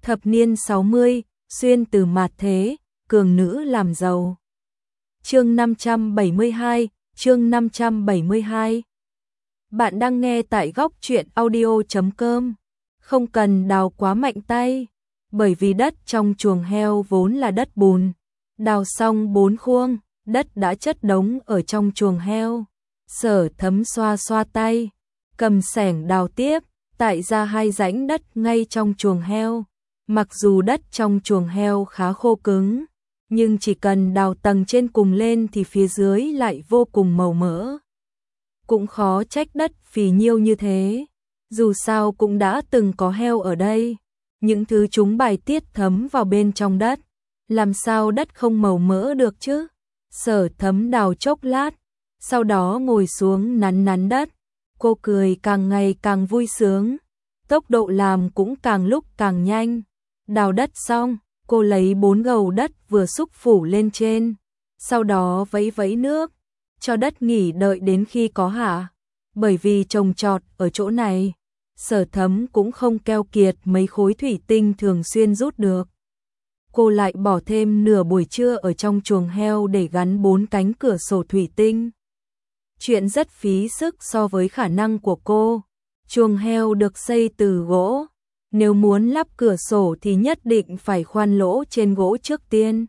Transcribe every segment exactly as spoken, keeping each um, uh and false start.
Thập niên sáu mươi, xuyên từ mạt thế, cường nữ làm giàu. Chương năm trăm bảy mươi hai, chương năm trăm bảy mươi hai. Bạn đang nghe tại góc truyện audio chấm com. Không cần đào quá mạnh tay, bởi vì đất trong chuồng heo vốn là đất bùn. Đào xong bốn khuôn, đất đã chất đống ở trong chuồng heo. Sở Thấm xoa xoa tay, cầm xẻng đào tiếp, tại ra hai rãnh đất ngay trong chuồng heo. Mặc dù đất trong chuồng heo khá khô cứng, nhưng chỉ cần đào tầng trên cùng lên thì phía dưới lại vô cùng màu mỡ. Cũng khó trách đất phì nhiêu như thế, dù sao cũng đã từng có heo ở đây. Những thứ chúng bài tiết thấm vào bên trong đất, làm sao đất không màu mỡ được chứ? Sở Thấm đào chốc lát, sau đó ngồi xuống nắn nắn đất. Cô cười càng ngày càng vui sướng, tốc độ làm cũng càng lúc càng nhanh. Đào đất xong, cô lấy bốn gầu đất vừa xúc phủ lên trên, sau đó vẫy vẫy nước, cho đất nghỉ đợi đến khi có hạ. Bởi vì trồng trọt ở chỗ này, Sở Thấm cũng không keo kiệt mấy khối thủy tinh thường xuyên rút được. Cô lại bỏ thêm nửa buổi trưa ở trong chuồng heo để gắn bốn cánh cửa sổ thủy tinh. Chuyện rất phí sức so với khả năng của cô. Chuồng heo được xây từ gỗ, nếu muốn lắp cửa sổ thì nhất định phải khoan lỗ trên gỗ trước tiên.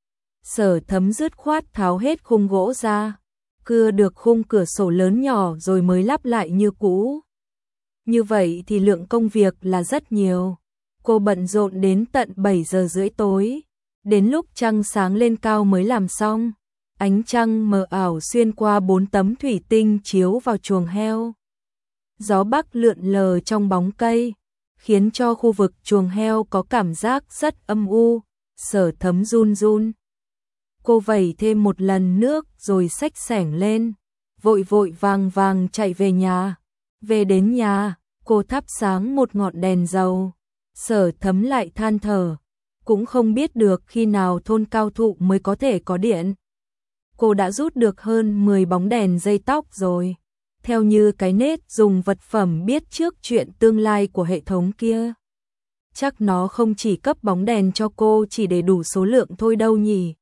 Sở Thấm dứt khoát tháo hết khung gỗ ra, cưa được khung cửa sổ lớn nhỏ rồi mới lắp lại như cũ. Như vậy thì lượng công việc là rất nhiều. Cô bận rộn đến tận bảy giờ rưỡi tối, đến lúc trăng sáng lên cao mới làm xong. Ánh trăng mờ ảo xuyên qua bốn tấm thủy tinh chiếu vào chuồng heo. Gió bắc lượn lờ trong bóng cây, khiến cho khu vực chuồng heo có cảm giác rất âm u. Sở Thấm run run. Cô vẩy thêm một lần nước rồi xách xẻng lên, vội vội vàng vàng chạy về nhà. Về đến nhà, cô thắp sáng một ngọn đèn dầu. Sở Thấm lại than thở, cũng không biết được khi nào thôn Cao Thụ mới có thể có điện. Cô đã rút được hơn mười bóng đèn dây tóc rồi. Theo như cái nết dùng vật phẩm biết trước chuyện tương lai của hệ thống kia, chắc nó không chỉ cấp bóng đèn cho cô chỉ để đủ số lượng thôi đâu nhỉ.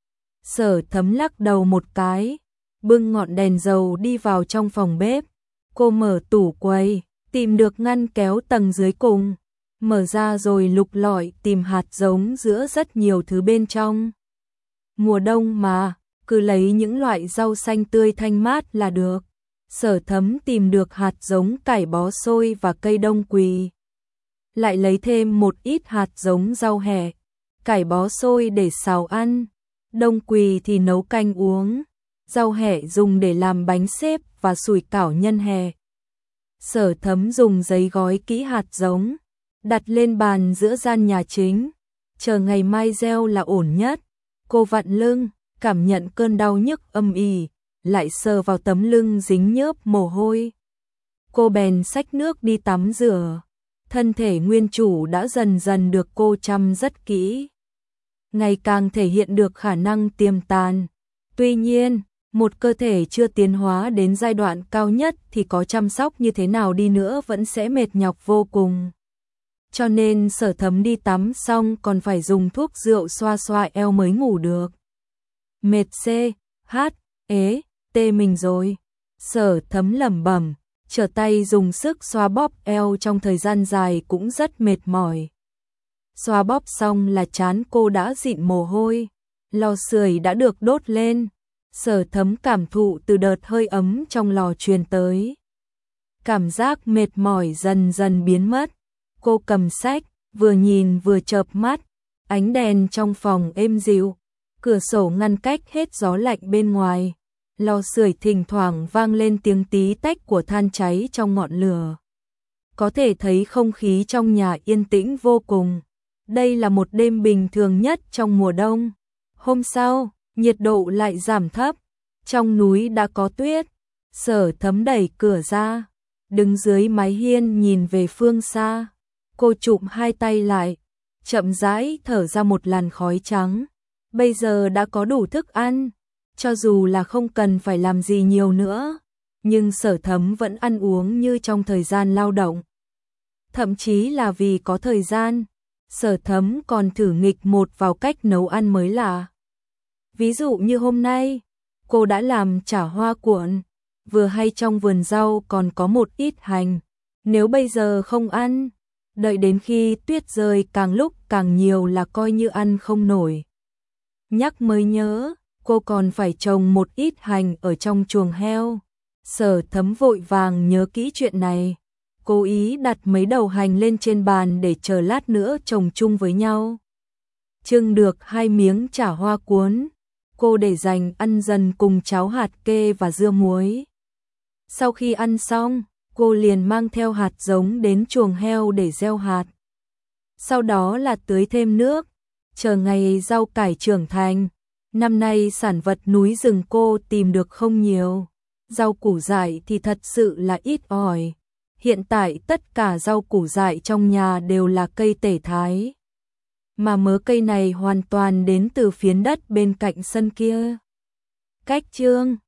Sở Thấm lắc đầu một cái, bưng ngọn đèn dầu đi vào trong phòng bếp. Cô mở tủ quầy, tìm được ngăn kéo tầng dưới cùng, mở ra rồi lục lọi tìm hạt giống giữa rất nhiều thứ bên trong. Mùa đông mà, cứ lấy những loại rau xanh tươi thanh mát là được. Sở Thấm tìm được hạt giống cải bó xôi và cây đông quỳ. Lại lấy thêm một ít hạt giống rau hẹ, cải bó xôi để xào ăn, đông quỳ thì nấu canh uống, rau hẹ dùng để làm bánh xếp và sủi cảo nhân hè. Sở Thấm dùng giấy gói kỹ hạt giống, đặt lên bàn giữa gian nhà chính, chờ ngày mai gieo là ổn nhất. Cô vặn lưng, cảm nhận cơn đau nhức âm ỉ, lại sờ vào tấm lưng dính nhớp mồ hôi. Cô bèn xách nước đi tắm rửa. Thân thể nguyên chủ đã dần dần được cô chăm rất kỹ, ngày càng thể hiện được khả năng tiềm tàng. Tuy nhiên, một cơ thể chưa tiến hóa đến giai đoạn cao nhất thì có chăm sóc như thế nào đi nữa vẫn sẽ mệt nhọc vô cùng. Cho nên Sở Thấm đi tắm xong còn phải dùng thuốc rượu xoa xoa eo mới ngủ được. Mệt c, hát, ế, tê mình rồi. Sở Thấm lẩm bẩm, trở tay dùng sức xoa bóp eo trong thời gian dài cũng rất mệt mỏi. Xoa bóp xong là trán cô đã dịn mồ hôi, lò sưởi đã được đốt lên. Sở Thấm cảm thụ từ đợt hơi ấm trong lò truyền tới. Cảm giác mệt mỏi dần dần biến mất. Cô cầm sách, vừa nhìn vừa chợp mắt. Ánh đèn trong phòng êm dịu, cửa sổ ngăn cách hết gió lạnh bên ngoài. Lò sưởi thỉnh thoảng vang lên tiếng tí tách của than cháy trong ngọn lửa. Có thể thấy không khí trong nhà yên tĩnh vô cùng. Đây là một đêm bình thường nhất trong mùa đông. Hôm sau, nhiệt độ lại giảm thấp. Trong núi đã có tuyết. Sở Thấm đẩy cửa ra, đứng dưới mái hiên nhìn về phương xa. Cô chụm hai tay lại, chậm rãi thở ra một làn khói trắng. Bây giờ đã có đủ thức ăn, cho dù là không cần phải làm gì nhiều nữa, nhưng Sở Thấm vẫn ăn uống như trong thời gian lao động. Thậm chí là vì có thời gian, Sở Thấm còn thử nghịch một vào cách nấu ăn mới lạ. Ví dụ như hôm nay, cô đã làm chả hoa cuộn, vừa hay trong vườn rau còn có một ít hành. Nếu bây giờ không ăn, đợi đến khi tuyết rơi càng lúc càng nhiều là coi như ăn không nổi. Nhắc mới nhớ, cô còn phải trồng một ít hành ở trong chuồng heo. Sở Thấm vội vàng nhớ kỹ chuyện này, cố ý đặt mấy đầu hành lên trên bàn để chờ lát nữa trồng chung với nhau. Trưng được hai miếng chả hoa cuốn, cô để dành ăn dần cùng cháo hạt kê và dưa muối. Sau khi ăn xong, cô liền mang theo hạt giống đến chuồng heo để gieo hạt. Sau đó là tưới thêm nước, chờ ngày rau cải trưởng thành. Năm nay sản vật núi rừng cô tìm được không nhiều, rau củ dại thì thật sự là ít ỏi. Hiện tại tất cả rau củ dại trong nhà đều là cây tể thái, mà mớ cây này hoàn toàn đến từ phiến đất bên cạnh sân kia. Cách chương